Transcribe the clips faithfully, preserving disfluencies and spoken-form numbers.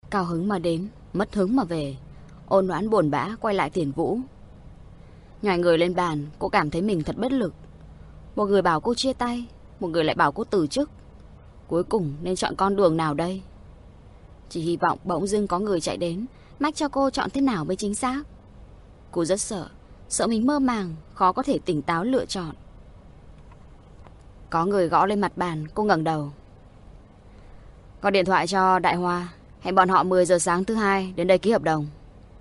Cao hứng mà đến, mất hứng mà về. Ôn Noãn buồn bã quay lại Thiền Vũ. Nhòi người lên bàn, cô cảm thấy mình thật bất lực. Một người bảo cô chia tay, một người lại bảo cô từ chức. Cuối cùng nên chọn con đường nào đây? Chỉ hy vọng bỗng dưng có người chạy đến mách cho cô chọn thế nào mới chính xác. Cô rất sợ, sợ mình mơ màng, khó có thể tỉnh táo lựa chọn. Có người gõ lên mặt bàn, cô ngẩng đầu. Gọi điện thoại cho Đại Hoa, hẹn bọn họ mười giờ sáng thứ hai đến đây ký hợp đồng.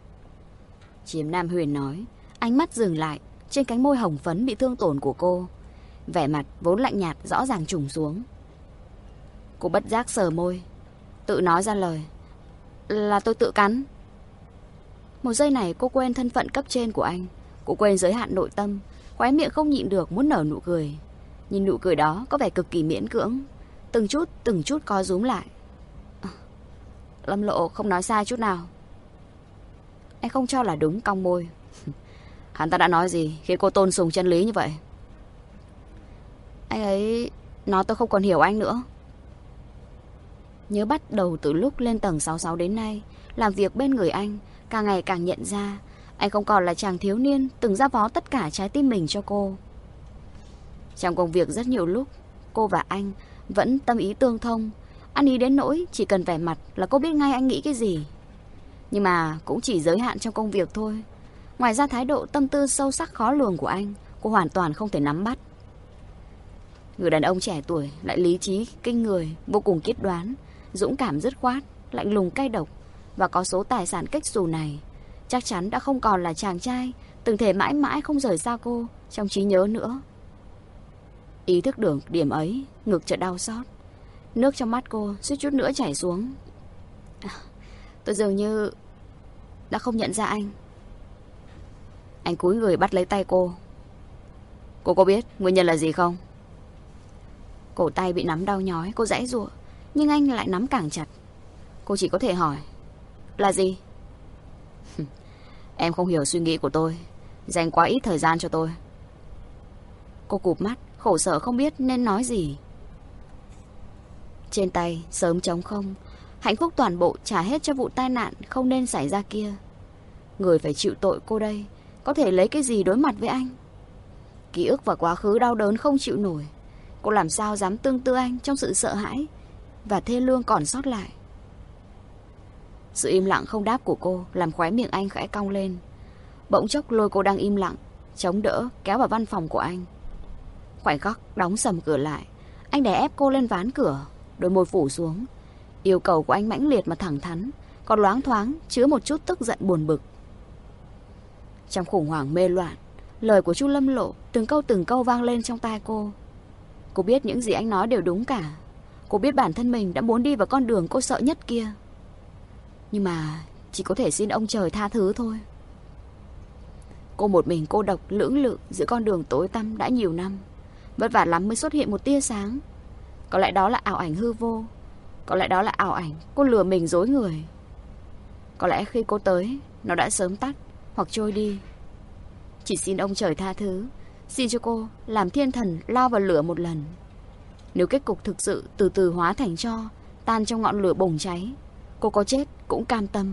Chiếm Nam Huyền nói, ánh mắt dừng lại trên cánh môi hồng phấn bị thương tổn của cô. Vẻ mặt vốn lạnh nhạt rõ ràng trùng xuống. Cô bất giác sờ môi, tự nói ra lời. Là tôi tự cắn. Một giây này cô quên thân phận cấp trên của anh. Cô quên giới hạn nội tâm, khóe miệng không nhịn được muốn nở nụ cười. Nhưng nụ cười đó có vẻ cực kỳ miễn cưỡng, từng chút từng chút co rúm lại. à, Lâm Lộ không nói sai chút nào. Anh không cho là đúng, cong môi. Hắn ta đã nói gì khi cô tôn sùng chân lý như vậy? Anh ấy nói tôi không còn hiểu anh nữa. Nhớ bắt đầu từ lúc lên tầng sáu mươi sáu đến nay, làm việc bên người anh, càng ngày càng nhận ra anh không còn là chàng thiếu niên từng ra vó tất cả trái tim mình cho cô. Trong công việc rất nhiều lúc, cô và anh vẫn tâm ý tương thông. Ăn ý đến nỗi chỉ cần vẻ mặt là cô biết ngay anh nghĩ cái gì. Nhưng mà cũng chỉ giới hạn trong công việc thôi. Ngoài ra thái độ tâm tư sâu sắc khó lường của anh, cô hoàn toàn không thể nắm bắt. Người đàn ông trẻ tuổi lại lý trí kinh người, vô cùng quyết đoán, dũng cảm dứt khoát, lạnh lùng cay độc, và có số tài sản kếch xù này chắc chắn đã không còn là chàng trai từng thể mãi mãi không rời xa cô trong trí nhớ nữa. Ý thức được điểm ấy, ngực chợt đau xót, nước trong mắt cô suýt chút nữa chảy xuống. à, Tôi dường như đã không nhận ra anh. Anh cúi người bắt lấy tay cô. Cô có biết nguyên nhân là gì không? Cổ tay bị nắm đau nhói, cô giãy giụa, nhưng anh lại nắm càng chặt. Cô chỉ có thể hỏi, là gì? Em không hiểu suy nghĩ của tôi, dành quá ít thời gian cho tôi. Cô cụp mắt, khổ sở không biết nên nói gì. Trên tay sớm trống không, hạnh phúc toàn bộ trả hết cho vụ tai nạn không nên xảy ra kia. Người phải chịu tội cô đây có thể lấy cái gì đối mặt với anh? Ký ức và quá khứ đau đớn không chịu nổi, cô làm sao dám tương tư anh trong sự sợ hãi và thê lương còn sót lại. Sự im lặng không đáp của cô làm khóe miệng anh khẽ cong lên. Bỗng chốc lôi cô đang im lặng, chống đỡ kéo vào văn phòng của anh. Khoảnh khắc đóng sầm cửa lại, anh đè ép cô lên ván cửa, đôi môi phủ xuống. Yêu cầu của anh mãnh liệt mà thẳng thắn, còn loáng thoáng chứa một chút tức giận buồn bực. Trong khủng hoảng mê loạn, lời của Chu Lâm Lộ từng câu từng câu vang lên trong tai cô. Cô biết những gì anh nói đều đúng cả. Cô biết bản thân mình đã muốn đi vào con đường cô sợ nhất kia. Nhưng mà chỉ có thể xin ông trời tha thứ thôi. Cô một mình cô độc lưỡng lự giữa con đường tối tăm đã nhiều năm. Vất vả lắm mới xuất hiện một tia sáng. Có lẽ đó là ảo ảnh hư vô. Có lẽ đó là ảo ảnh cô lừa mình dối người. Có lẽ khi cô tới, nó đã sớm tắt hoặc trôi đi. Chỉ xin ông trời tha thứ, xin cho cô làm thiên thần lao vào lửa một lần. Nếu kết cục thực sự từ từ hóa thành tro, tan trong ngọn lửa bùng cháy, cô có chết cũng cam tâm.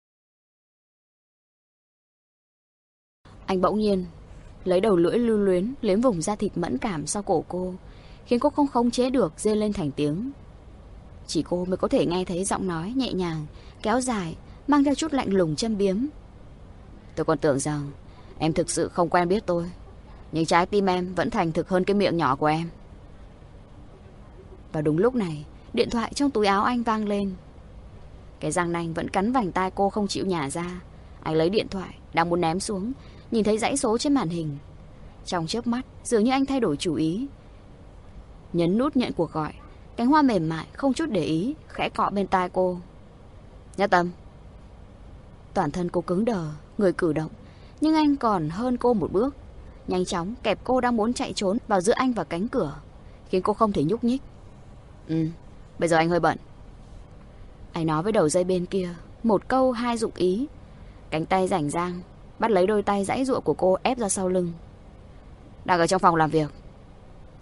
Anh bỗng nhiên lấy đầu lưỡi lưu luyến liếm vùng da thịt mẫn cảm sau cổ cô, khiến cô không khống chế được rên lên thành tiếng. Chỉ cô mới có thể nghe thấy giọng nói nhẹ nhàng, kéo dài, mang theo chút lạnh lùng châm biếm. Tôi còn tưởng rằng em thực sự không quen biết tôi, nhưng trái tim em vẫn thành thực hơn cái miệng nhỏ của em. Và đúng lúc này, điện thoại trong túi áo anh vang lên. Cái răng nanh vẫn cắn vành tai cô không chịu nhả ra. Anh lấy điện thoại, đang muốn ném xuống, nhìn thấy dãy số trên màn hình. Trong chớp mắt, dường như anh thay đổi chủ ý. Nhấn nút nhận cuộc gọi, cánh hoa mềm mại không chút để ý khẽ cọ bên tai cô. Nhất Tâm. Toàn thân cô cứng đờ, người cử động, nhưng anh còn hơn cô một bước. Nhanh chóng kẹp cô đang muốn chạy trốn vào giữa anh và cánh cửa, khiến cô không thể nhúc nhích. Ừ, bây giờ anh hơi bận. Anh nói với đầu dây bên kia, một câu hai dụng ý. Cánh tay rảnh rang bắt lấy đôi tay giãy giụa của cô ép ra sau lưng. Đang ở trong phòng làm việc.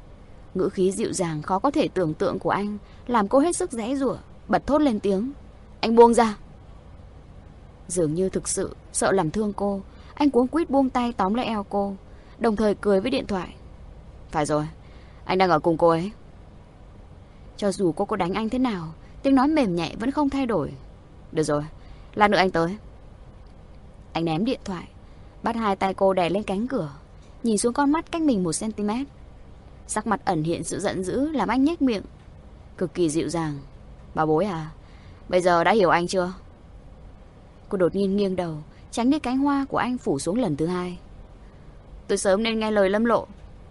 Ngữ khí dịu dàng khó có thể tưởng tượng của anh làm cô hết sức giãy giụa, bật thốt lên tiếng. Anh buông ra. Dường như thực sự sợ làm thương cô, anh cuống quýt buông tay tóm lấy eo cô, đồng thời cười với điện thoại. Phải rồi, anh đang ở cùng cô ấy. Cho dù cô có đánh anh thế nào, tiếng nói mềm nhẹ vẫn không thay đổi. Được rồi, lát nữa anh tới. Anh ném điện thoại, bắt hai tay cô đè lên cánh cửa, nhìn xuống con mắt cách mình một cm. Sắc mặt ẩn hiện sự giận dữ làm anh nhếch miệng, cực kỳ dịu dàng. Bảo bối à, bây giờ đã hiểu anh chưa? Cô đột nhiên nghiêng đầu, tránh đi cánh hoa của anh phủ xuống lần thứ hai. Tôi sớm nên nghe lời Lâm Lộ.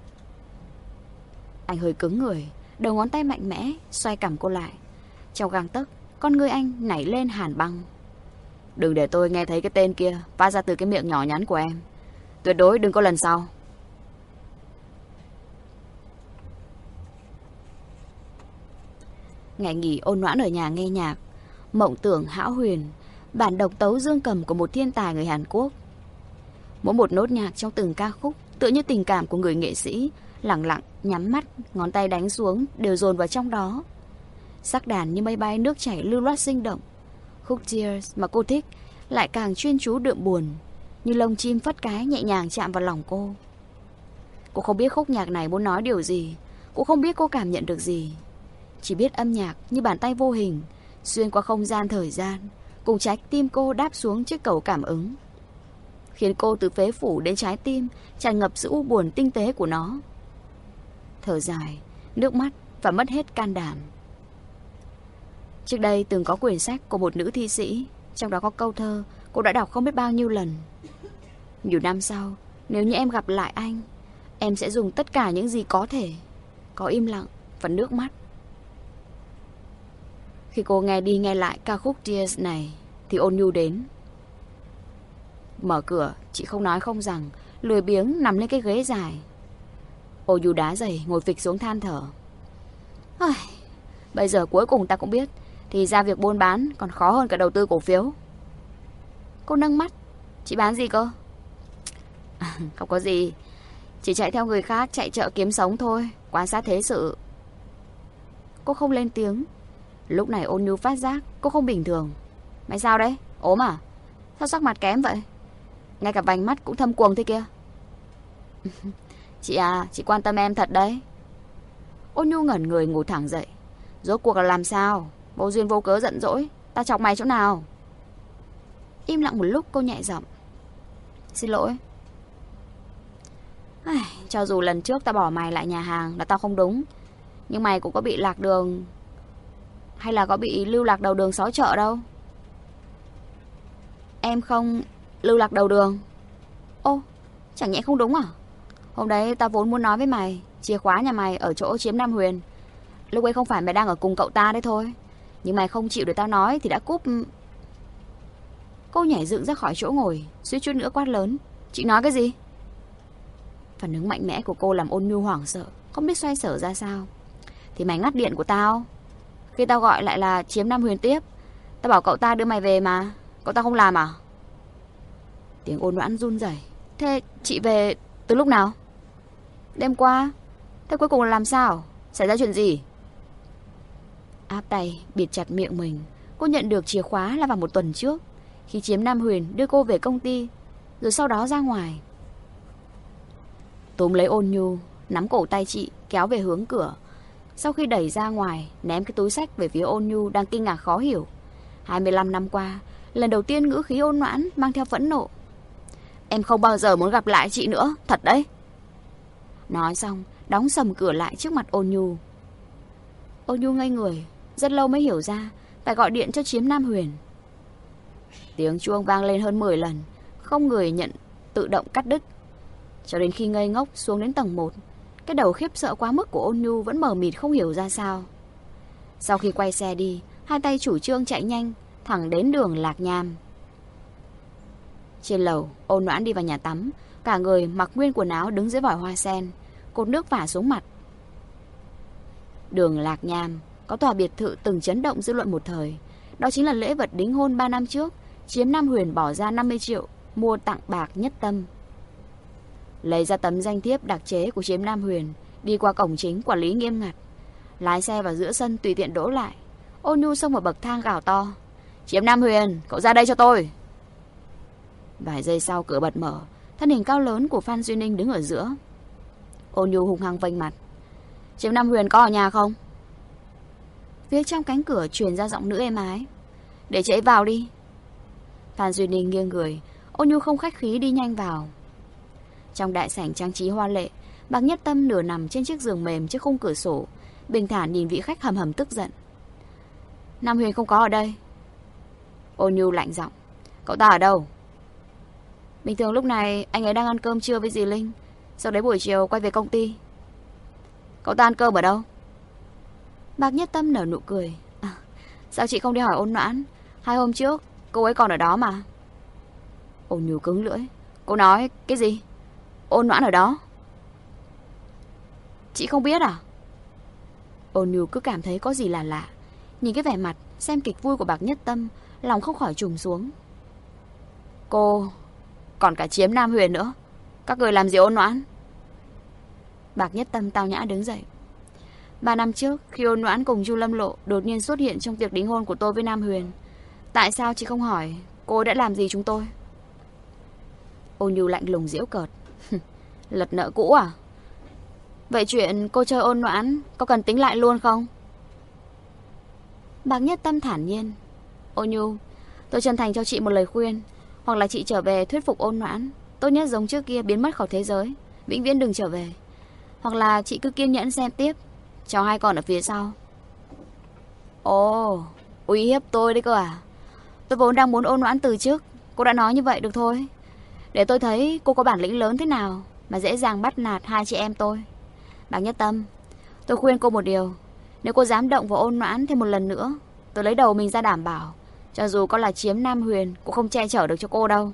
Anh hơi cứng người, đầu ngón tay mạnh mẽ xoay cằm cô lại. Trong gang tấc, con ngươi anh nảy lên hàn băng. Đừng để tôi nghe thấy cái tên kia phát ra từ cái miệng nhỏ nhắn của em. Tuyệt đối đừng có lần sau. Ngày nghỉ ôn noãn ở nhà nghe nhạc, mộng tưởng hão huyền, bản độc tấu dương cầm của một thiên tài người Hàn Quốc. Mỗi một nốt nhạc trong từng ca khúc tựa như tình cảm của người nghệ sĩ, lặng lặng nhắm mắt, ngón tay đánh xuống đều dồn vào trong đó. Sắc đàn như mây bay nước chảy lưu loát sinh động. Khúc Tears mà cô thích lại càng chuyên chú đượm buồn, như lông chim phất cái nhẹ nhàng chạm vào lòng cô. Cô không biết khúc nhạc này muốn nói điều gì, cũng không biết cô cảm nhận được gì. Chỉ biết âm nhạc như bàn tay vô hình xuyên qua không gian thời gian, cùng trái tim cô đáp xuống chiếc cầu cảm ứng, khiến cô từ phế phủ đến trái tim tràn ngập sự u buồn tinh tế của nó. Thở dài, nước mắt và mất hết can đảm. Trước đây từng có quyển sách của một nữ thi sĩ, trong đó có câu thơ cô đã đọc không biết bao nhiêu lần. Nhiều năm sau, nếu như em gặp lại anh, em sẽ dùng tất cả những gì có thể, có im lặng và nước mắt. Khi cô nghe đi nghe lại ca khúc Tears này thì Ôn Nhu đến. Mở cửa, chị không nói không rằng, lười biếng nằm lên cái ghế dài. Ôn Nhu đá giày ngồi phịch xuống than thở. Ai, bây giờ cuối cùng ta cũng biết, thì ra việc buôn bán còn khó hơn cả đầu tư cổ phiếu. Cô nâng mắt. Chị bán gì cơ? Không có gì, chỉ chạy theo người khác chạy chợ kiếm sống thôi, quan sát thế sự. Cô không lên tiếng. Lúc này Ôn Nhu phát giác cô không bình thường. Mày sao đấy? Ốm à? Sao sắc mặt kém vậy? Ngay cả vành mắt cũng thâm quầng thế kia. Chị à, chị quan tâm em thật đấy. Ôn Nhu ngẩn người ngồi thẳng dậy. Rốt cuộc là làm sao? Vô duyên vô cớ giận dỗi, ta chọc mày chỗ nào? Im lặng một lúc cô nhẹ giọng. Xin lỗi. Ai, cho dù lần trước ta bỏ mày lại nhà hàng là tao không đúng, nhưng mày cũng có bị lạc đường, hay là có bị lưu lạc đầu đường xó chợ đâu. Em không lưu lạc đầu đường. Ô, chẳng nhẽ không đúng à? Hôm đấy ta vốn muốn nói với mày, chìa khóa nhà mày ở chỗ Chiếm Nam Huyền. Lúc ấy không phải mày đang ở cùng cậu ta đấy thôi, nhưng mày không chịu để tao nói thì đã cúp. Cô nhảy dựng ra khỏi chỗ ngồi, suýt chút nữa quát lớn. Chị nói cái gì? Phản ứng mạnh mẽ của cô làm Ôn Nhu hoảng sợ, không biết xoay sở ra sao. Thì mày ngắt điện của tao. Khi tao gọi lại là Chiếm Nam Huyền tiếp. Tao bảo cậu ta đưa mày về mà, cậu ta không làm à? Tiếng Ôn Noãn run rẩy. Thế chị về từ lúc nào? Đêm qua. Thế cuối cùng là làm sao? Xảy ra chuyện gì? Áp tay bịt chặt miệng mình. Cô nhận được chìa khóa là vào một tuần trước, khi Chiếm Nam Huyền đưa cô về công ty, rồi sau đó ra ngoài. Túm lấy Ôn Nhu, nắm cổ tay chị kéo về hướng cửa. Sau khi đẩy ra ngoài, ném cái túi xách về phía Ôn Nhu đang kinh ngạc khó hiểu. hai mươi lăm năm qua, lần đầu tiên ngữ khí Ôn Noãn mang theo phẫn nộ. Em không bao giờ muốn gặp lại chị nữa, thật đấy. Nói xong, đóng sầm cửa lại trước mặt Ôn Nhu. Ôn Nhu ngây người, rất lâu mới hiểu ra phải gọi điện cho Chiếm Nam Huyền. Tiếng chuông vang lên hơn mười lần, không người nhận, tự động cắt đứt. Cho đến khi ngây ngốc xuống đến tầng một, cái đầu khiếp sợ quá mức của Ôn Nhu vẫn mờ mịt không hiểu ra sao. Sau khi quay xe đi, hai tay chủ trương chạy nhanh thẳng đến đường Lạc Nham. Trên lầu, Ôn Noãn đi vào nhà tắm, cả người mặc nguyên quần áo đứng dưới vòi hoa sen, cột nước vả xuống mặt. Đường Lạc Nham có tòa biệt thự từng chấn động dư luận một thời. Đó chính là lễ vật đính hôn ba năm trước Chiếm Nam Huyền bỏ ra năm mươi triệu mua tặng bạc nhất tâm. Lấy ra tấm danh thiếp đặc chế của Chiếm Nam Huyền, đi qua cổng chính quản lý nghiêm ngặt, lái xe vào giữa sân tùy tiện đỗ lại. Ôn Nhu xông vào bậc thang gào to. Chiếm Nam Huyền, cậu ra đây cho tôi. Vài giây sau cửa bật mở, thân hình cao lớn của Phan Duy Ninh đứng ở giữa. Ôn Nhu hung hăng vênh mặt. Chiếm Nam Huyền có ở nhà không? Phía trong cánh cửa truyền ra giọng nữ êm ái. Để chị ấy vào đi. Phan Duy Ninh nghiêng người, Ôn Nhu không khách khí đi nhanh vào. Trong đại sảnh trang trí hoa lệ, Bạc Nhất Tâm nửa nằm trên chiếc giường mềm trước khung cửa sổ, bình thản nhìn vị khách hầm hầm tức giận. Nam Huyền không có ở đây. Ôn Nhu lạnh giọng. Cậu ta ở đâu? Bình thường lúc này anh ấy đang ăn cơm trưa với dì Linh, sau đấy buổi chiều quay về công ty. Cậu ta ăn cơm ở đâu? Bạc Nhất Tâm nở nụ cười. À, sao chị không đi hỏi Ôn Noãn? Hai hôm trước cô ấy còn ở đó mà. Ôn Nhu cứng lưỡi. Cô nói cái gì? Ôn Noãn ở đó? Chị không biết à? Ôn Nhu cứ cảm thấy có gì là lạ. Nhìn cái vẻ mặt xem kịch vui của Bạc Nhất Tâm, lòng không khỏi trùng xuống. Cô còn cả chiếm Nam Huyền nữa. Các người làm gì Ôn Noãn? Bạc Nhất Tâm tao nhã đứng dậy. Ba năm trước, khi Ôn Noãn cùng Chu Lâm Lộ đột nhiên xuất hiện trong tiệc đính hôn của tôi với Nam Huyền, tại sao chị không hỏi cô đã làm gì chúng tôi? Ôn Nhu lạnh lùng giễu cợt. Lật nợ cũ à? Vậy chuyện cô chơi Ôn Noãn có cần tính lại luôn không? Bạc Nhất Tâm thản nhiên. Ôn Nhu, tôi chân thành cho chị một lời khuyên. Hoặc là chị trở về thuyết phục Ôn Noãn, tốt nhất giống trước kia biến mất khỏi thế giới, vĩnh viễn đừng trở về. Hoặc là chị cứ kiên nhẫn xem tiếp, cho hai con ở phía sau. Ồ, uy hiếp tôi đấy cơ à? Tôi vốn đang muốn Ôn Noãn từ chức. Cô đã nói như vậy được thôi. Để tôi thấy cô có bản lĩnh lớn thế nào mà dễ dàng bắt nạt hai chị em tôi. Bạc Nhất Tâm, tôi khuyên cô một điều. Nếu cô dám động vào Ôn Noãn thêm một lần nữa, tôi lấy đầu mình ra đảm bảo, cho dù có là chiếm Nam Huyền cũng không che chở được cho cô đâu.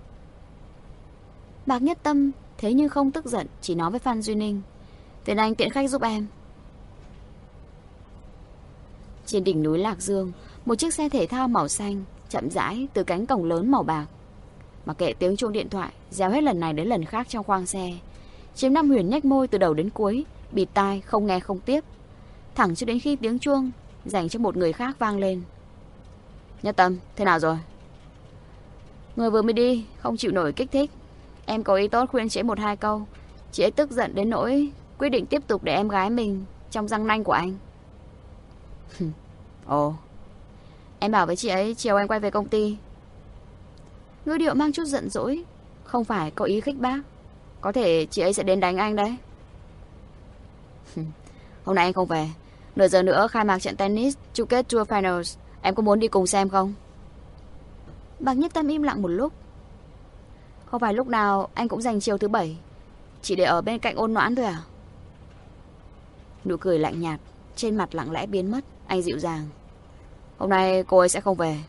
Bạc Nhất Tâm thế nhưng không tức giận, chỉ nói với Phan Duy Ninh. Tiền anh tiện khách giúp em. Trên đỉnh núi Lạc Dương, một chiếc xe thể thao màu xanh chậm rãi từ cánh cổng lớn màu bạc. Mà kệ tiếng chuông điện thoại reo hết lần này đến lần khác trong khoang xe, chiếm Nam Huyền nhếch môi từ đầu đến cuối, bịt tai không nghe không tiếp, thẳng cho đến khi tiếng chuông dành cho một người khác vang lên. Nhất Tâm, thế nào rồi? Người vừa mới đi không chịu nổi kích thích. Em có ý tốt khuyên chị ấy một hai câu, chị ấy tức giận đến nỗi quyết định tiếp tục để em gái mình trong răng nanh của anh. Ồ, em bảo với chị ấy chiều anh quay về công ty. Ngữ điệu mang chút giận dỗi, không phải có ý khích bác. Có thể chị ấy sẽ đến đánh anh đấy. Hôm nay anh không về, nửa giờ nữa khai mạc trận tennis chung kết Tour Finals. Em có muốn đi cùng xem không? Bạc Nhất Tâm im lặng một lúc. Không phải lúc nào anh cũng dành chiều thứ bảy, chỉ để ở bên cạnh Ôn Noãn thôi à? Nụ cười lạnh nhạt trên mặt lặng lẽ biến mất. Anh dịu dàng. Hôm nay cô ấy sẽ không về.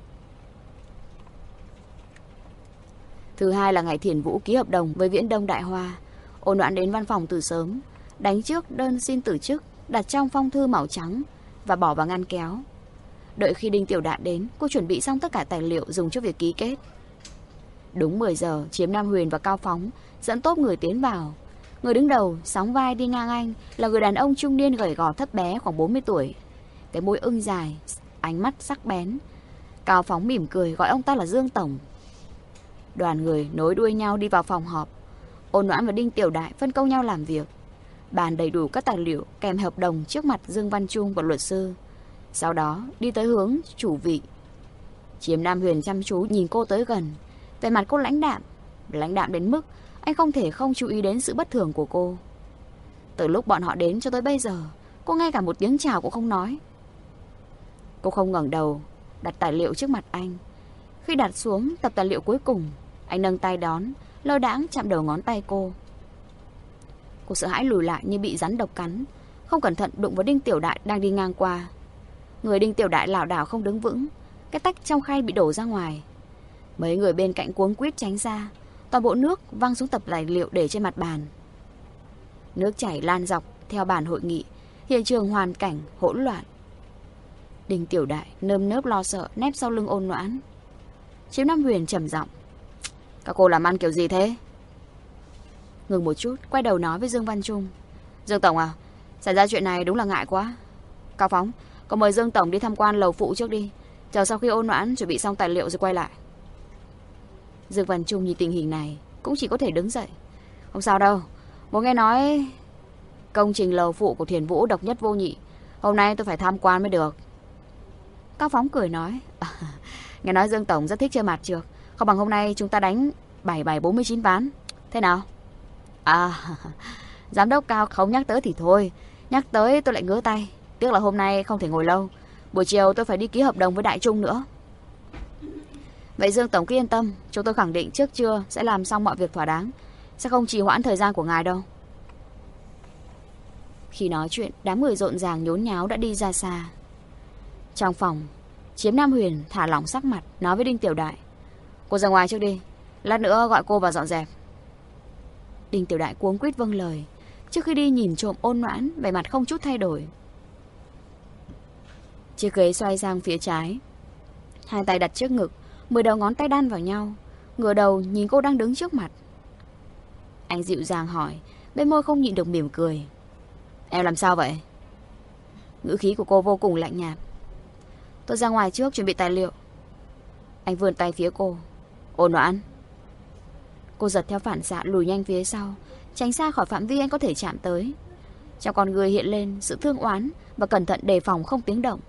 Thứ hai là ngày Thiền Vũ ký hợp đồng với Viễn Đông Đại Hoa. Ôn Noãn đến văn phòng từ sớm, đánh trước đơn xin từ chức, đặt trong phong thư màu trắng và bỏ vào ngăn kéo. Đợi khi Đinh Tiểu Đạn đến, cô chuẩn bị xong tất cả tài liệu dùng cho việc ký kết. Đúng mười giờ, Chiếm Nam Huyền và Cao Phóng dẫn tốp người tiến vào. Người đứng đầu sóng vai đi ngang anh là người đàn ông trung niên gầy gò thấp bé khoảng bốn mươi tuổi, cái mũi ưng dài, ánh mắt sắc bén. Cao Phóng mỉm cười gọi ông ta là Dương Tổng. Đoàn người nối đuôi nhau đi vào phòng họp. Ôn Noãn và Đinh Tiểu Đại phân công nhau làm việc, bàn đầy đủ các tài liệu kèm hợp đồng trước mặt Dương Văn Trung và luật sư. Sau đó đi tới hướng chủ vị. Chiếm Nam Huyền chăm chú nhìn cô tới gần, vẻ mặt cô lãnh đạm, lãnh đạm đến mức anh không thể không chú ý đến sự bất thường của cô. Từ lúc bọn họ đến cho tới bây giờ, cô ngay cả một tiếng chào cũng không nói. Cô không ngẩng đầu, đặt tài liệu trước mặt anh. Khi đặt xuống tập tài liệu cuối cùng, anh nâng tay đón, lơ đãng chạm đầu ngón tay cô. Cô sợ hãi lùi lại như bị rắn độc cắn, không cẩn thận đụng vào Đinh Tiểu Đại đang đi ngang qua. Người Đinh Tiểu Đại lảo đảo không đứng vững, cái tách trong khay bị đổ ra ngoài. Mấy người bên cạnh cuống quýt tránh ra, toàn bộ nước văng xuống tập tài liệu để trên mặt bàn. Nước chảy lan dọc theo bàn hội nghị, hiện trường hoàn cảnh hỗn loạn. Đinh Tiểu Đại nơm nớp lo sợ nép sau lưng Ôn Noãn. Chiếm Nam Huyền trầm giọng: Các cô làm ăn kiểu gì thế? Ngừng một chút, quay đầu nói với Dương Văn Trung: Dương Tổng à, xảy ra chuyện này đúng là ngại quá. Cao Phóng, cậu mời Dương Tổng đi tham quan lầu phụ trước đi. Chờ sau khi Ôn Noãn chuẩn bị xong tài liệu rồi quay lại. Dương Văn Trung nhìn tình hình này cũng chỉ có thể đứng dậy. Không sao đâu, bố nghe nói công trình lầu phụ của Thiền Vũ độc nhất vô nhị. Hôm nay tôi phải tham quan mới được. Cao Phóng cười nói, à, nghe nói Dương Tổng rất thích chơi mặt trược. Không bằng hôm nay chúng ta đánh bảy bảy bốn mươi chín ván. Thế nào? À, giám đốc Cao không nhắc tới thì thôi. Nhắc tới tôi lại ngứa tay. Tiếc là hôm nay không thể ngồi lâu. Buổi chiều tôi phải đi ký hợp đồng với Đại Trung nữa. Vậy Dương Tổng cứ yên tâm, chúng tôi khẳng định trước trưa sẽ làm xong mọi việc thỏa đáng, sẽ không trì hoãn thời gian của ngài đâu. Khi nói chuyện, đám người rộn ràng nhốn nháo đã đi ra xa. Trong phòng, Chiếm Nam Huyền thả lỏng sắc mặt, nói với Đinh Tiểu Đại, cô ra ngoài trước đi, lát nữa gọi cô vào dọn dẹp. Đinh Tiểu Đại cuống quýt vâng lời. Trước khi đi nhìn trộm Ôn Noãn, vẻ mặt không chút thay đổi. Chiếc ghế xoay sang phía trái, hai tay đặt trước ngực, mười đầu ngón tay đan vào nhau, ngửa đầu nhìn cô đang đứng trước mặt. Anh dịu dàng hỏi, bên môi không nhịn được mỉm cười. Em làm sao vậy? Ngữ khí của cô vô cùng lạnh nhạt. Tôi ra ngoài trước chuẩn bị tài liệu. Anh vươn tay phía cô. Ôn Noãn. Cô giật theo phản xạ lùi nhanh phía sau, tránh xa khỏi phạm vi anh có thể chạm tới. Trong con người hiện lên sự thương oán và cẩn thận đề phòng không tiếng động.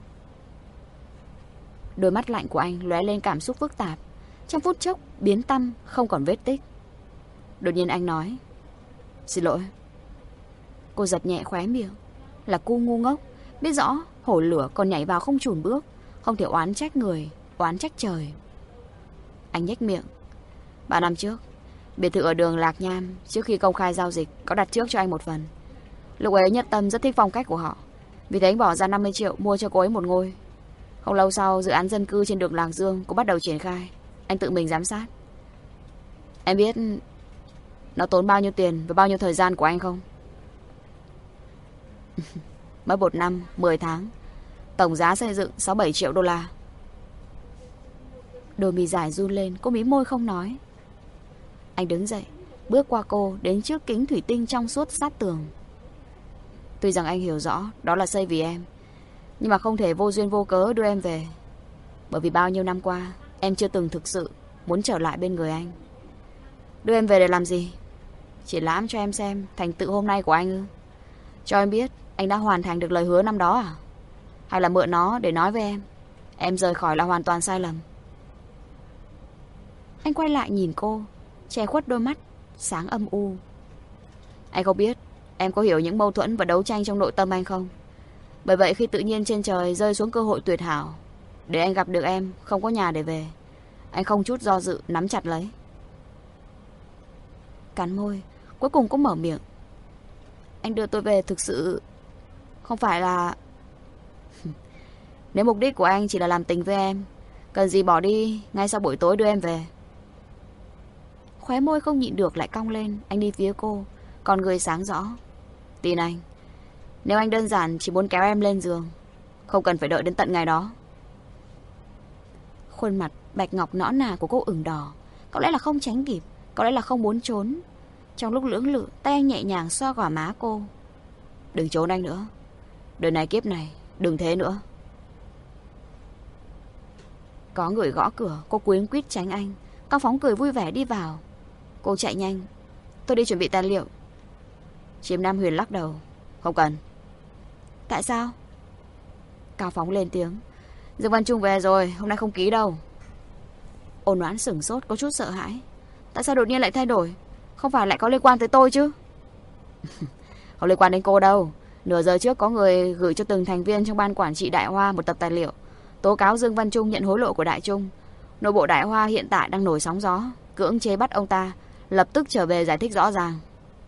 Đôi mắt lạnh của anh lóe lên cảm xúc phức tạp, trong phút chốc biến tăm không còn vết tích. Đột nhiên anh nói, xin lỗi. Cô giật nhẹ khóe miệng. Là cu ngu ngốc, biết rõ hổ lửa còn nhảy vào không chùn bước, không thể oán trách người, oán trách trời. Anh nhếch miệng. Ba năm trước, biệt thự ở đường Lạc Nham, trước khi công khai giao dịch, có đặt trước cho anh một phần. Lúc ấy Nhất Tâm rất thích phong cách của họ, vì thế anh bỏ ra năm mươi triệu mua cho cô ấy một ngôi. Không lâu sau, dự án dân cư trên đường Lạc Dương cũng bắt đầu triển khai. Anh tự mình giám sát. Em biết nó tốn bao nhiêu tiền và bao nhiêu thời gian của anh không? Mất một năm, mười tháng, tổng giá xây dựng sáu bảy triệu đô la. Đôi mì dài run lên, cô mí môi không nói. Anh đứng dậy, bước qua cô đến trước kính thủy tinh trong suốt sát tường. Tuy rằng anh hiểu rõ đó là xây vì em, nhưng mà không thể vô duyên vô cớ đưa em về. Bởi vì bao nhiêu năm qua em chưa từng thực sự muốn trở lại bên người anh. Đưa em về để làm gì? Triển lãm cho em xem thành tựu hôm nay của anh ư? Cho em biết anh đã hoàn thành được lời hứa năm đó à? Hay là mượn nó để nói với em em rời khỏi là hoàn toàn sai lầm? Anh quay lại nhìn cô, che khuất đôi mắt sáng âm u. Anh không biết em có hiểu những mâu thuẫn và đấu tranh trong nội tâm anh không? Bởi vậy khi tự nhiên trên trời rơi xuống cơ hội tuyệt hảo để anh gặp được em không có nhà để về, anh không chút do dự nắm chặt lấy. Cắn môi, cuối cùng cũng mở miệng. Anh đưa tôi về thực sự không phải là... Nếu mục đích của anh chỉ là làm tình với em, cần gì bỏ đi ngay sau buổi tối đưa em về. Khóe môi không nhịn được lại cong lên. Anh đi phía cô, con người sáng rõ. Tin anh, nếu anh đơn giản chỉ muốn kéo em lên giường, không cần phải đợi đến tận ngày đó. Khuôn mặt bạch ngọc nõn nà của cô ửng đỏ. Có lẽ là không tránh kịp, có lẽ là không muốn trốn. Trong lúc lưỡng lự, tay anh nhẹ nhàng xoa gò má cô. Đừng trốn anh nữa. Đời này kiếp này, đừng thế nữa. Có người gõ cửa, cô cuống quýt tránh anh. Cao Phóng cười vui vẻ đi vào. Cô chạy nhanh. Tôi đi chuẩn bị tài liệu. Chiêm Nam Huyền lắc đầu. Không cần. Tại sao? Cao Phóng lên tiếng. Dương Văn Trung về rồi, hôm nay không ký đâu. Ôn Noãn sửng sốt, có chút sợ hãi. Tại sao đột nhiên lại thay đổi? Không phải lại có liên quan tới tôi chứ? Không liên quan đến cô đâu. Nửa giờ trước có người gửi cho từng thành viên trong ban quản trị Đại Hoa một tập tài liệu tố cáo Dương Văn Trung nhận hối lộ của Đại Trung. Nội bộ Đại Hoa hiện tại đang nổi sóng gió, cưỡng chế bắt ông ta lập tức trở về giải thích rõ ràng.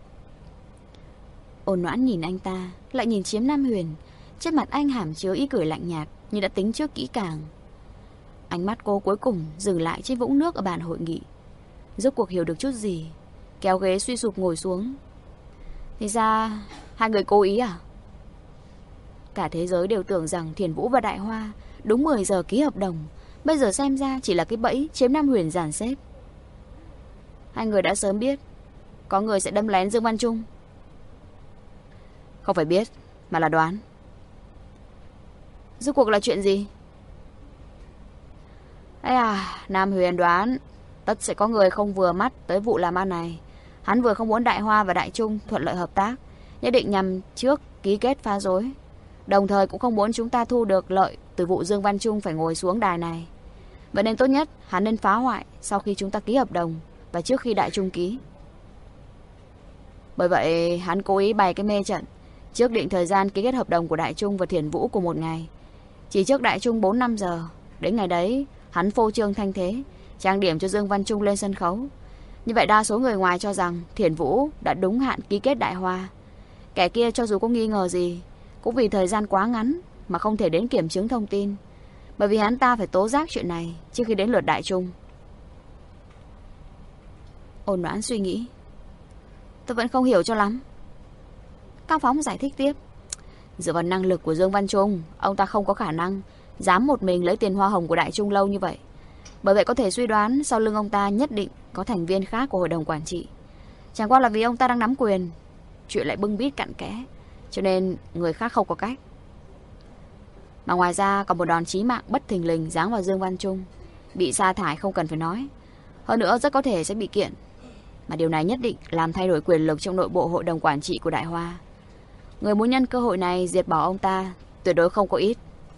Ôn Noãn nhìn anh ta, lại nhìn Chiếm Nam Huyền. Trên mặt anh hàm chứa ý cười lạnh nhạt, như đã tính trước kỹ càng. Ánh mắt cô cuối cùng dừng lại trên vũng nước ở bàn hội nghị. Rốt cuộc hiểu được chút gì, kéo ghế suy sụp ngồi xuống. Thì ra hai người cố ý à? Cả thế giới đều tưởng rằng Thiền Vũ và Đại Hoa đúng mười giờ ký hợp đồng, bây giờ xem ra chỉ là cái bẫy Chiếm Nam Huyền dàn xếp. Hai người đã sớm biết có người sẽ đâm lén Dương Văn Trung. Không phải biết, mà là đoán. Rốt cuộc là chuyện gì? Ây à, Nam Huyền đoán tất sẽ có người không vừa mắt tới vụ làm ăn này. Hắn vừa không muốn Đại Hoa và Đại Trung thuận lợi hợp tác, nhất định nhằm trước ký kết phá rối. Đồng thời cũng không muốn chúng ta thu được lợi từ vụ Dương Văn Trung phải ngồi xuống đài này. Vậy nên tốt nhất hắn nên phá hoại sau khi chúng ta ký hợp đồng và trước khi Đại Trung ký. Bởi vậy hắn cố ý bày cái mê trận, trước định thời gian ký kết hợp đồng của Đại Trung và Thiển Vũ của một ngày, chỉ trước Đại Trung bốn năm giờ. Đến ngày đấy hắn phô trương thanh thế, trang điểm cho Dương Văn Trung lên sân khấu. Như vậy đa số người ngoài cho rằng Thiển Vũ đã đúng hạn ký kết Đại Hoa. Kẻ kia cho dù có nghi ngờ gì, cũng vì thời gian quá ngắn mà không thể đến kiểm chứng thông tin, bởi vì hắn ta phải tố giác chuyện này trước khi đến lượt Đại Trung. Ôn Noãn suy nghĩ. Tôi vẫn không hiểu cho lắm. Cao Phóng giải thích tiếp. Dựa vào năng lực của Dương Văn Trung, ông ta không có khả năng dám một mình lấy tiền hoa hồng của Đại Trung lâu như vậy. Bởi vậy có thể suy đoán sau lưng ông ta nhất định có thành viên khác của hội đồng quản trị. Chẳng qua là vì ông ta đang nắm quyền, chuyện lại bưng bít cặn kẽ, cho nên người khác không có cách. Mà ngoài ra còn một đòn chí mạng bất thình lình giáng vào Dương Văn Trung. Bị sa thải không cần phải nói, hơn nữa rất có thể sẽ bị kiện. Mà điều này nhất định làm thay đổi quyền lực trong nội bộ hội đồng quản trị của Đại Hoa. Người muốn nhân cơ hội này diệt bỏ ông ta tuyệt đối không có ít.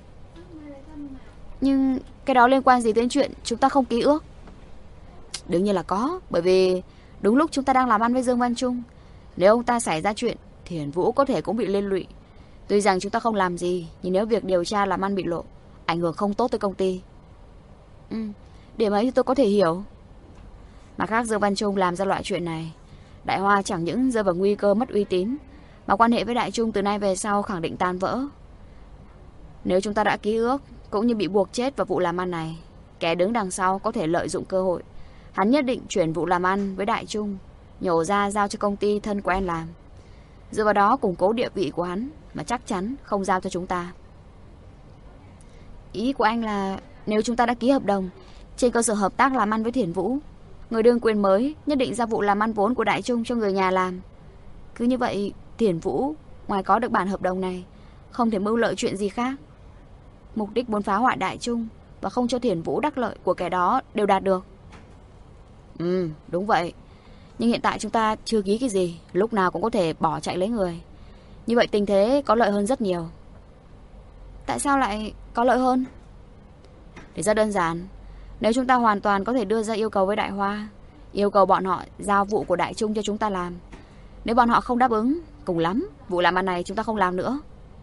Nhưng cái đó liên quan gì đến chuyện chúng ta không ký ước? Đương nhiên là có, bởi vì đúng lúc chúng ta đang làm ăn với Dương Văn Trung, nếu ông ta xảy ra chuyện, Thiển Vũ có thể cũng bị liên lụy. Tuy rằng chúng ta không làm gì, nhưng nếu việc điều tra làm ăn bị lộ, ảnh hưởng không tốt tới công ty. Ừ, điểm ấy thì tôi có thể hiểu. Mà khác Dương Văn Trung làm ra loại chuyện này, Đại Hoa chẳng những rơi vào nguy cơ mất uy tín, mà quan hệ với Đại Trung từ nay về sau khẳng định tan vỡ. Nếu chúng ta đã ký ước, cũng như bị buộc chết vào vụ làm ăn này, kẻ đứng đằng sau có thể lợi dụng cơ hội. Hắn nhất định chuyển vụ làm ăn với Đại Trung, nhổ ra giao cho công ty thân quen làm. Dựa vào đó củng cố địa vị của hắn, mà chắc chắn không giao cho chúng ta. Ý của anh là nếu chúng ta đã ký hợp đồng, trên cơ sở hợp tác làm ăn với Thiển Vũ, người đương quyền mới nhất định ra vụ làm ăn vốn của Đại Trung cho người nhà làm. Cứ như vậy Thiển Vũ ngoài có được bản hợp đồng này, không thể mưu lợi chuyện gì khác. Mục đích muốn phá hoại Đại Trung và không cho Thiển Vũ đắc lợi của kẻ đó đều đạt được. Ừ, đúng vậy. Nhưng hiện tại chúng ta chưa ký cái gì, lúc nào cũng có thể bỏ chạy lấy người. Như vậy tình thế có lợi hơn rất nhiều. Tại sao lại có lợi hơn? Thì rất đơn giản. Nếu chúng ta hoàn toàn có thể đưa ra yêu cầu với Đại Hoa, yêu cầu bọn họ giao vụ của Đại Trung cho chúng ta làm. Nếu bọn họ không đáp ứng, cùng lắm vụ làm ăn này chúng ta không làm nữa.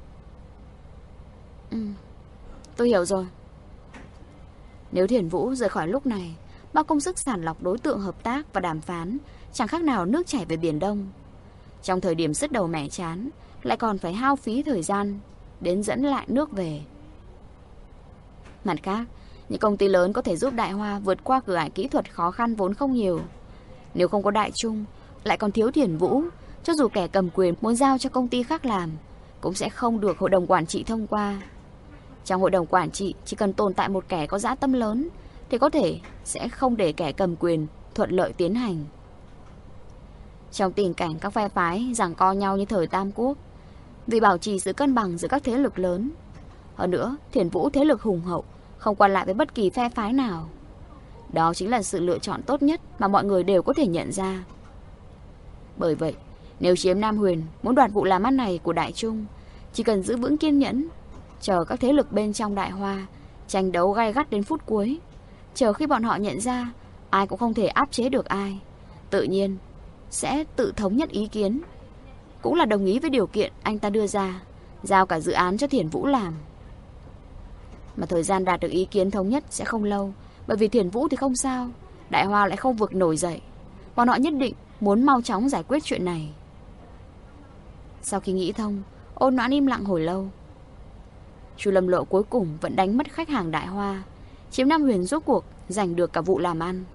Ừ, tôi hiểu rồi. Nếu Thiển Vũ rời khỏi lúc này, bao công sức sàng lọc đối tượng hợp tác và đàm phán chẳng khác nào nước chảy về Biển Đông. Trong thời điểm sứt đầu mẻ chán, lại còn phải hao phí thời gian đến dẫn lại nước về. Mặt khác, những công ty lớn có thể giúp Đại Hoa vượt qua cửa ải kỹ thuật khó khăn vốn không nhiều. Nếu không có Đại Trung, lại còn thiếu Thiển Vũ, cho dù kẻ cầm quyền muốn giao cho công ty khác làm, cũng sẽ không được hội đồng quản trị thông qua. Trong hội đồng quản trị chỉ cần tồn tại một kẻ có dã tâm lớn thì có thể sẽ không để kẻ cầm quyền thuận lợi tiến hành. Trong tình cảnh các phe phái giằng co nhau như thời Tam Quốc, vì bảo trì sự cân bằng giữa các thế lực lớn, hơn nữa Thiển Vũ thế lực hùng hậu, không quan lại với bất kỳ phe phái nào, đó chính là sự lựa chọn tốt nhất mà mọi người đều có thể nhận ra. Bởi vậy, nếu chiếm Nam Huyền muốn đoạt vụ làm ăn này của Đại Trung, chỉ cần giữ vững kiên nhẫn, chờ các thế lực bên trong Đại Hoa tranh đấu gay gắt đến phút cuối, chờ khi bọn họ nhận ra ai cũng không thể áp chế được ai, tự nhiên sẽ tự thống nhất ý kiến, cũng là đồng ý với điều kiện anh ta đưa ra, giao cả dự án cho Thiển Vũ làm. Mà thời gian đạt được ý kiến thống nhất sẽ không lâu, bởi vì Thiển Vũ thì không sao, Đại Hoa lại không vực nổi dậy. Bọn họ nhất định muốn mau chóng giải quyết chuyện này. Sau khi nghĩ thông, Ôn Noãn im lặng hồi lâu. Chu Lâm Lộ cuối cùng vẫn đánh mất khách hàng Đại Hoa, chiếm Nam Huyền rốt cuộc giành được cả vụ làm ăn.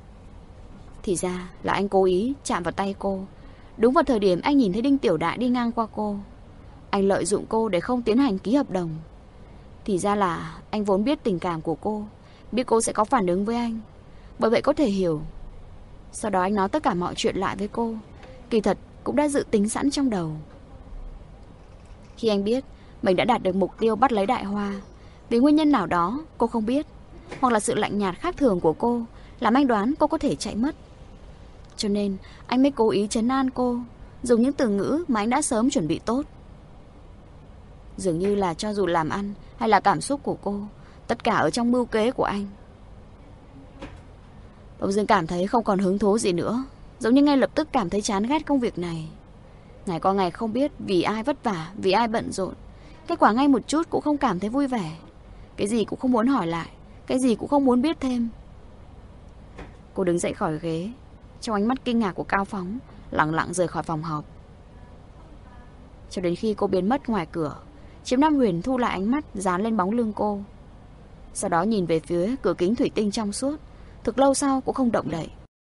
Thì ra là anh cố ý chạm vào tay cô, đúng vào thời điểm anh nhìn thấy Đinh Tiểu Đại đi ngang qua cô. Anh lợi dụng cô để không tiến hành ký hợp đồng. Thì ra là anh vốn biết tình cảm của cô, biết cô sẽ có phản ứng với anh, bởi vậy có thể hiểu. Sau đó anh nói tất cả mọi chuyện lại với cô, kỳ thật cũng đã dự tính sẵn trong đầu. Khi anh biết mình đã đạt được mục tiêu bắt lấy Đại Hoa, vì nguyên nhân nào đó cô không biết, hoặc là sự lạnh nhạt khác thường của cô làm anh đoán cô có thể chạy mất. Cho nên anh mới cố ý trấn an cô, dùng những từ ngữ mà anh đã sớm chuẩn bị tốt. Dường như là cho dù làm ăn hay là cảm xúc của cô, tất cả ở trong mưu kế của anh. Bỗng dưng cảm thấy không còn hứng thú gì nữa, giống như ngay lập tức cảm thấy chán ghét công việc này. Ngày qua ngày không biết vì ai vất vả, vì ai bận rộn. Kết quả ngay một chút cũng không cảm thấy vui vẻ. Cái gì cũng không muốn hỏi lại, cái gì cũng không muốn biết thêm. Cô đứng dậy khỏi ghế, trong ánh mắt kinh ngạc của Cao Phóng, lặng lặng rời khỏi phòng họp. Cho đến khi cô biến mất ngoài cửa, Chiếm Nam Huyền thu lại ánh mắt dán lên bóng lưng cô. Sau đó nhìn về phía cửa kính thủy tinh trong suốt, thực lâu sau cũng không động đậy.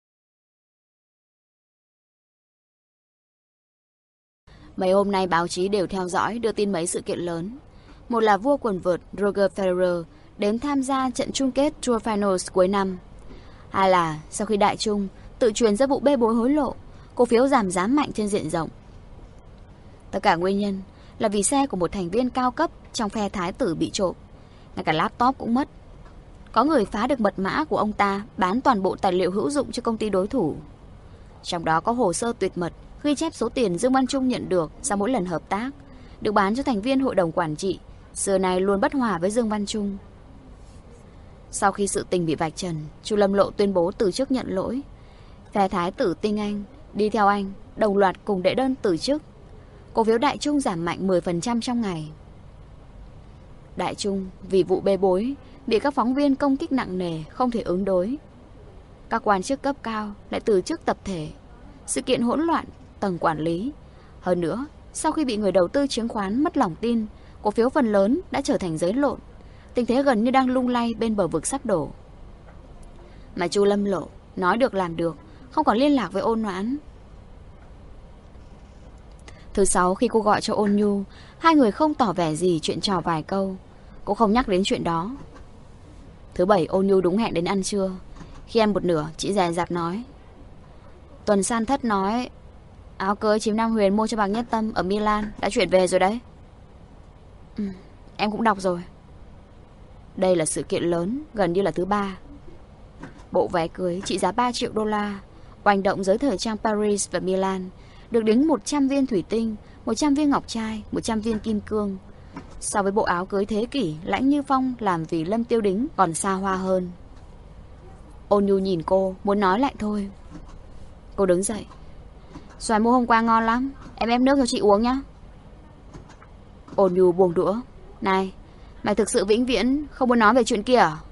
Mấy hôm nay báo chí đều theo dõi đưa tin mấy sự kiện lớn. Một là vua quần vợt Roger Federer đến tham gia trận chung kết Tour Finals cuối năm. Hai là sau khi Đại Trung tự truyền ra vụ bê bối hối lộ, cổ phiếu giảm giá mạnh trên diện rộng. Tất cả nguyên nhân là vì xe của một thành viên cao cấp trong phe thái tử bị trộm. Ngay cả laptop cũng mất. Có người phá được mật mã của ông ta, bán toàn bộ tài liệu hữu dụng cho công ty đối thủ. Trong đó có hồ sơ tuyệt mật ghi chép số tiền Dương Văn Trung nhận được sau mỗi lần hợp tác, được bán cho thành viên hội đồng quản trị, xưa nay luôn bất hòa với Dương Văn Trung. Sau khi sự tình bị vạch trần, Chu Lâm Lộ tuyên bố từ chức nhận lỗi. Phe thái tử Tinh Anh đi theo anh đồng loạt cùng đệ đơn từ chức. Cổ phiếu Đại Trung giảm mạnh mười phần trăm trong ngày. Đại Trung vì vụ bê bối bị các phóng viên công kích nặng nề, không thể ứng đối. Các quan chức cấp cao lại từ chức tập thể. Sự kiện hỗn loạn tầng quản lý. Hơn nữa, sau khi bị người đầu tư chứng khoán mất lòng tin, cổ phiếu phần lớn đã trở thành giấy lộn. Tình thế gần như đang lung lay bên bờ vực sắp đổ. Mà Chu Lâm Lộ nói được làm được, không còn liên lạc với Ôn Noãn. Thứ sáu khi cô gọi cho Ôn Nhu, hai người không tỏ vẻ gì, chuyện trò vài câu. Cô không nhắc đến chuyện đó. Thứ bảy Ôn Nhu đúng hẹn đến ăn trưa. Khi ăn một nửa, chị dè dặt nói: Tuần San Thất nói áo cưới Chiếm Nam Huyền mua cho Bạc Nhất Tâm ở Milan đã chuyển về rồi đấy. Ừ, em cũng đọc rồi. Đây là sự kiện lớn, gần như là thứ ba. Bộ váy cưới trị giá ba triệu đô la, oanh động giới thời trang Paris và Milan, được đính một trăm viên thủy tinh, một trăm viên ngọc trai, một trăm viên kim cương. So với bộ áo cưới thế kỷ Lãnh Như Phong làm vì Lâm Tiêu Đính còn xa hoa hơn. Ôn Nhu nhìn cô, muốn nói lại thôi. Cô đứng dậy: Xoài mua hôm qua ngon lắm, em ép nước cho chị uống nhá. Ôn Nhu buông đũa: Này, mày thực sự vĩnh viễn không muốn nói về chuyện kia à?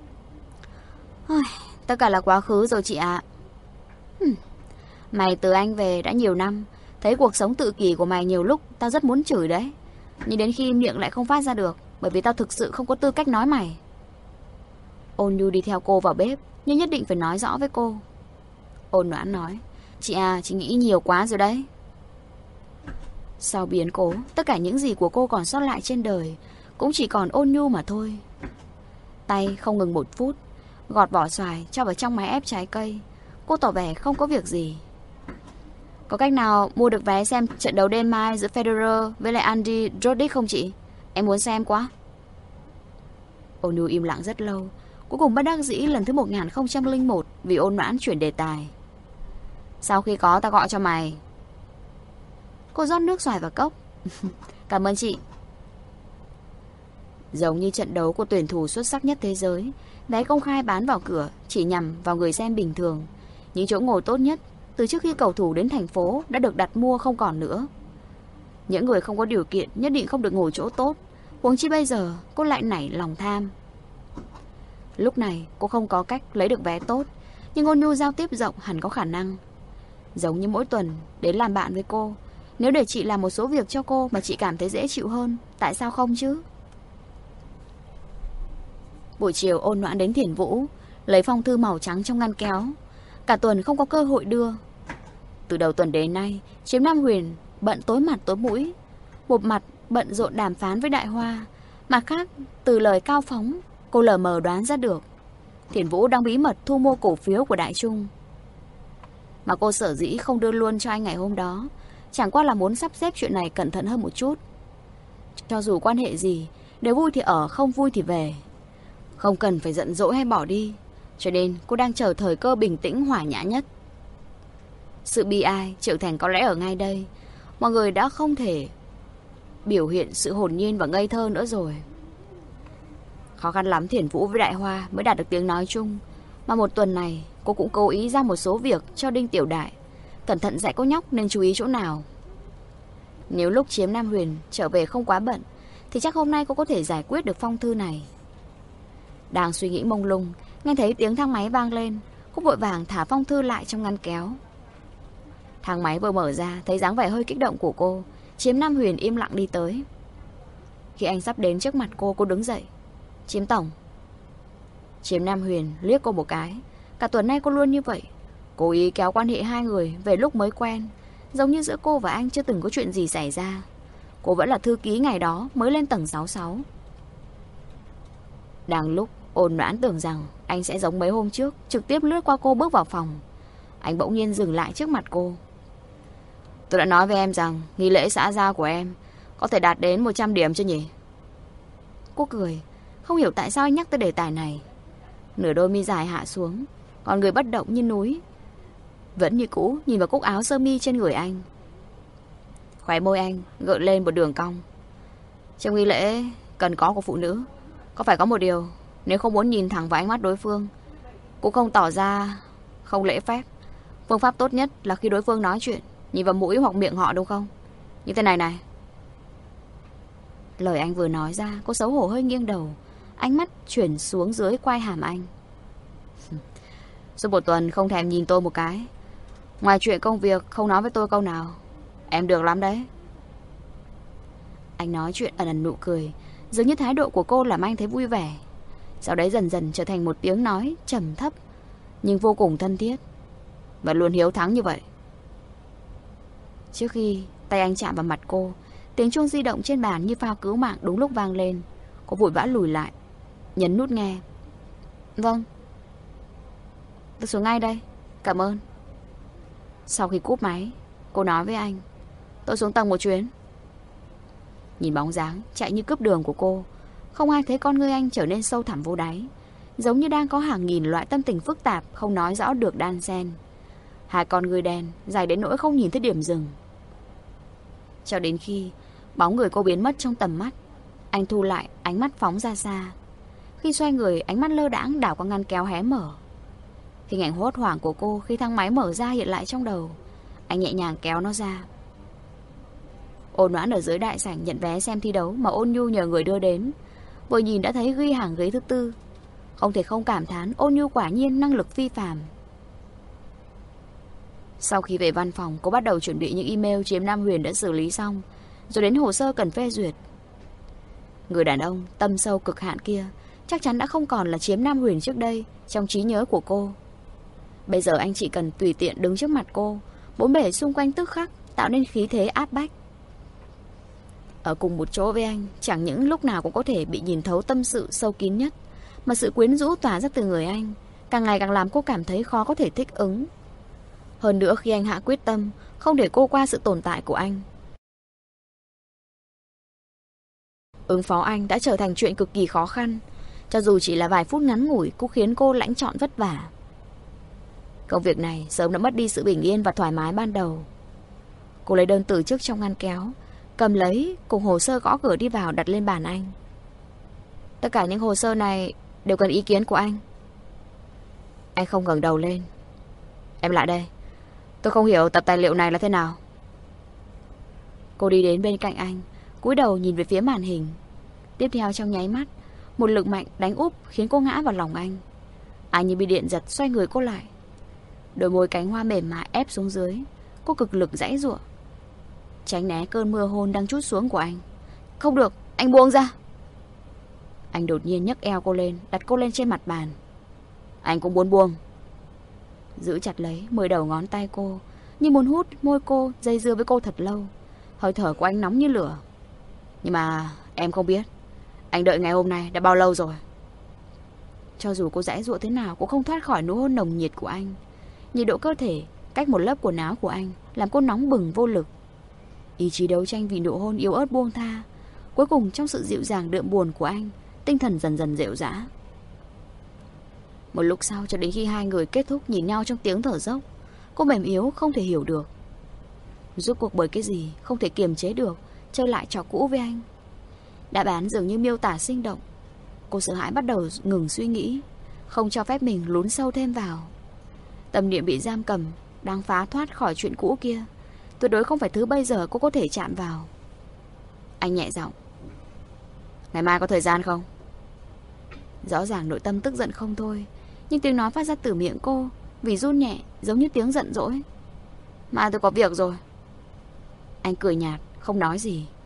Tất cả là quá khứ rồi chị ạ. à. Mày từ Anh về đã nhiều năm, thấy cuộc sống tự kỷ của mày nhiều lúc tao rất muốn chửi đấy. Nhưng đến khi miệng lại không phát ra được, bởi vì tao thực sự không có tư cách nói mày. Ôn Nhu đi theo cô vào bếp, nhưng nhất định phải nói rõ với cô. Ôn Noãn nói: Chị à, chị nghĩ nhiều quá rồi đấy. Sau biến cố, tất cả những gì của cô còn sót lại trên đời cũng chỉ còn Ôn Nhu mà thôi. Tay không ngừng một phút, gọt vỏ xoài cho vào trong máy ép trái cây. Cô tỏ vẻ không có việc gì. Có cách nào mua được vé xem trận đấu đêm mai giữa Federer với lại Andy Roddick không chị? Em muốn xem quá. Ôn Nhu im lặng rất lâu, cuối cùng bất đắc dĩ lần thứ một nghìn không trăm lẻ một vì Ôn Noãn chuyển đề tài. Sau khi có ta gọi cho mày. Cô rót nước xoài vào cốc. Cảm ơn chị. Giống như trận đấu của tuyển thủ xuất sắc nhất thế giới, vé công khai bán vào cửa chỉ nhằm vào người xem bình thường. Những chỗ ngồi tốt nhất từ trước khi cầu thủ đến thành phố đã được đặt mua không còn nữa. Những người không có điều kiện nhất định không được ngồi chỗ tốt. Huống chi bây giờ cô lại nảy lòng tham. Lúc này cô không có cách lấy được vé tốt, nhưng Ôn Nhu giao tiếp rộng hẳn có khả năng. Giống như mỗi tuần đến làm bạn với cô. Nếu để chị làm một số việc cho cô mà chị cảm thấy dễ chịu hơn, tại sao không chứ? Buổi chiều Ôn Noãn đến Thiển Vũ, lấy phong thư màu trắng trong ngăn kéo. Cả tuần không có cơ hội đưa. Từ đầu tuần đến nay, Chiếm Nam Huyền bận tối mặt tối mũi. Một mặt bận rộn đàm phán với Đại Hoa, mặt khác từ lời Cao Phóng, cô lờ mờ đoán ra được Thiển Vũ đang bí mật thu mua cổ phiếu của Đại Trung. Mà cô sở dĩ không đưa luôn cho anh ngày hôm đó, chẳng qua là muốn sắp xếp chuyện này cẩn thận hơn một chút. Cho dù quan hệ gì, nếu vui thì ở, không vui thì về. Không cần phải giận dỗi hay bỏ đi, cho nên cô đang chờ thời cơ bình tĩnh hòa nhã nhất. Sự bi ai, trưởng thành có lẽ ở ngay đây. Mọi người đã không thể biểu hiện sự hồn nhiên và ngây thơ nữa rồi. Khó khăn lắm Thiển Vũ với Đại Hoa mới đạt được tiếng nói chung. Mà một tuần này cô cũng cố ý ra một số việc cho Đinh Tiểu Đại, cẩn thận dạy cô nhóc nên chú ý chỗ nào. Nếu lúc Chiếm Nam Huyền trở về không quá bận thì chắc hôm nay cô có thể giải quyết được phong thư này. Đang suy nghĩ mông lung, nghe thấy tiếng thang máy vang lên. Cô vội vàng thả phong thư lại trong ngăn kéo. Thang máy vừa mở ra, thấy dáng vẻ hơi kích động của cô, Chiếm Nam Huyền im lặng đi tới. Khi anh sắp đến trước mặt cô, cô đứng dậy. Chiếm tổng. Chiếm Nam Huyền liếc cô một cái. Cả tuần nay cô luôn như vậy, cố ý kéo quan hệ hai người về lúc mới quen, giống như giữa cô và anh chưa từng có chuyện gì xảy ra. Cô vẫn là thư ký ngày đó mới lên tầng sáu mươi sáu. Đang lúc Ôn Noãn tưởng rằng anh sẽ giống mấy hôm trước, trực tiếp lướt qua cô bước vào phòng, anh bỗng nhiên dừng lại trước mặt cô. Tôi đã nói với em rằng nghi lễ xã giao của em có thể đạt đến một trăm điểm chứ nhỉ? Cô cười, không hiểu tại sao anh nhắc tới đề tài này. Nửa đôi mi dài hạ xuống, còn người bất động như núi. Vẫn như cũ nhìn vào cúc áo sơ mi trên người anh. Khóe môi anh gợn lên một đường cong. Trong nghi lễ cần có của phụ nữ, có phải có một điều, nếu không muốn nhìn thẳng vào ánh mắt đối phương, cũng không tỏ ra không lễ phép. Phương pháp tốt nhất là khi đối phương nói chuyện, nhìn vào mũi hoặc miệng họ, đúng không? Như thế này này. Lời anh vừa nói ra, cô xấu hổ hơi nghiêng đầu, ánh mắt chuyển xuống dưới quai hàm anh. Suốt một tuần không thèm nhìn tôi một cái, ngoài chuyện công việc không nói với tôi câu nào. Em được lắm đấy. Anh nói chuyện ẩn ẩn nụ cười, dường như thái độ của cô làm anh thấy vui vẻ. Sau đấy dần dần trở thành một tiếng nói trầm thấp nhưng vô cùng thân thiết. Và luôn hiếu thắng như vậy. Trước khi tay anh chạm vào mặt cô, tiếng chuông di động trên bàn như phao cứu mạng đúng lúc vang lên. Cô vội vã lùi lại, nhấn nút nghe. Vâng, tôi xuống ngay đây, cảm ơn. Sau khi cúp máy, cô nói với anh, tôi xuống tầng một chuyến. Nhìn bóng dáng chạy như cướp đường của cô, không ai thấy con ngươi anh trở nên sâu thẳm vô đáy, giống như đang có hàng nghìn loại tâm tình phức tạp không nói rõ được đan xen. Hai con ngươi đen dài đến nỗi không nhìn thấy điểm dừng. Cho đến khi bóng người cô biến mất trong tầm mắt, anh thu lại ánh mắt phóng ra xa. Khi xoay người, ánh mắt lơ đãng đảo qua ngăn kéo hé mở. Hình ảnh hốt hoảng của cô khi thang máy mở ra hiện lại trong đầu. Anh nhẹ nhàng kéo nó ra. Ôn Noãn ở dưới đại sảnh nhận vé xem thi đấu mà Ôn Nhu nhờ người đưa đến. Vừa nhìn đã thấy ghi hàng ghế thứ tư. Không thể không cảm thán Ôn Nhu quả nhiên năng lực phi phàm. Sau khi về văn phòng, cô bắt đầu chuẩn bị những email Chiếm Nam Huyền đã xử lý xong, rồi đến hồ sơ cần phê duyệt. Người đàn ông tâm sâu cực hạn kia chắc chắn đã không còn là Chiếm Nam Huyền trước đây trong trí nhớ của cô. Bây giờ anh chỉ cần tùy tiện đứng trước mặt cô, bốn bề xung quanh tức khắc tạo nên khí thế áp bách. Ở cùng một chỗ với anh, chẳng những lúc nào cũng có thể bị nhìn thấu tâm sự sâu kín nhất, mà sự quyến rũ tỏa ra từ người anh càng ngày càng làm cô cảm thấy khó có thể thích ứng. Hơn nữa khi anh hạ quyết tâm không để cô qua sự tồn tại của anh, ứng phó anh đã trở thành chuyện cực kỳ khó khăn. Cho dù chỉ là vài phút ngắn ngủi cũng khiến cô lãnh trọn vất vả. Công việc này sớm đã mất đi sự bình yên và thoải mái ban đầu. Cô lấy đơn từ chức trong ngăn kéo, cầm lấy cùng hồ sơ gõ cửa đi vào đặt lên bàn anh. Tất cả những hồ sơ này đều cần ý kiến của anh. Anh không ngẩng đầu lên. Em lại đây, tôi không hiểu tập tài liệu này là thế nào. Cô đi đến bên cạnh anh, cúi đầu nhìn về phía màn hình. Tiếp theo trong nháy mắt, một lực mạnh đánh úp khiến cô ngã vào lòng anh. Anh như bị điện giật xoay người cô lại. Đôi môi cánh hoa mềm mại ép xuống dưới. Cô cực lực giãy giụa, tránh né cơn mưa hôn đang trút xuống của anh. Không được, anh buông ra. Anh đột nhiên nhấc eo cô lên, đặt cô lên trên mặt bàn. Anh cũng muốn buông. Giữ chặt lấy mười đầu ngón tay cô, như muốn hút môi cô, dây dưa với cô thật lâu. Hơi thở của anh nóng như lửa. Nhưng mà em không biết anh đợi ngày hôm nay đã bao lâu rồi. Cho dù cô giãy giụa thế nào cũng không thoát khỏi nụ hôn nồng nhiệt của anh. Nhiệt độ cơ thể cách một lớp quần áo của anh làm cô nóng bừng vô lực. Ý chí đấu tranh vì nụ hôn yếu ớt buông tha. Cuối cùng trong sự dịu dàng đượm buồn của anh, tinh thần dần dần dịu dã. Một lúc sau, cho đến khi hai người kết thúc nhìn nhau trong tiếng thở dốc, cô mềm yếu không thể hiểu được. Rốt cuộc bởi cái gì không thể kiềm chế được chơi lại trò cũ với anh. Đáp án dường như miêu tả sinh động. Cô sợ hãi bắt đầu ngừng suy nghĩ, không cho phép mình lún sâu thêm vào. Tâm niệm bị giam cầm, đang phá thoát khỏi chuyện cũ kia. Tuyệt đối không phải thứ bây giờ cô có thể chạm vào. Anh nhẹ giọng: ngày mai có thời gian không? Rõ ràng nội tâm tức giận không thôi, nhưng tiếng nói phát ra từ miệng cô vì run nhẹ, giống như tiếng giận dỗi. Mai tôi có việc rồi. Anh cười nhạt, không nói gì.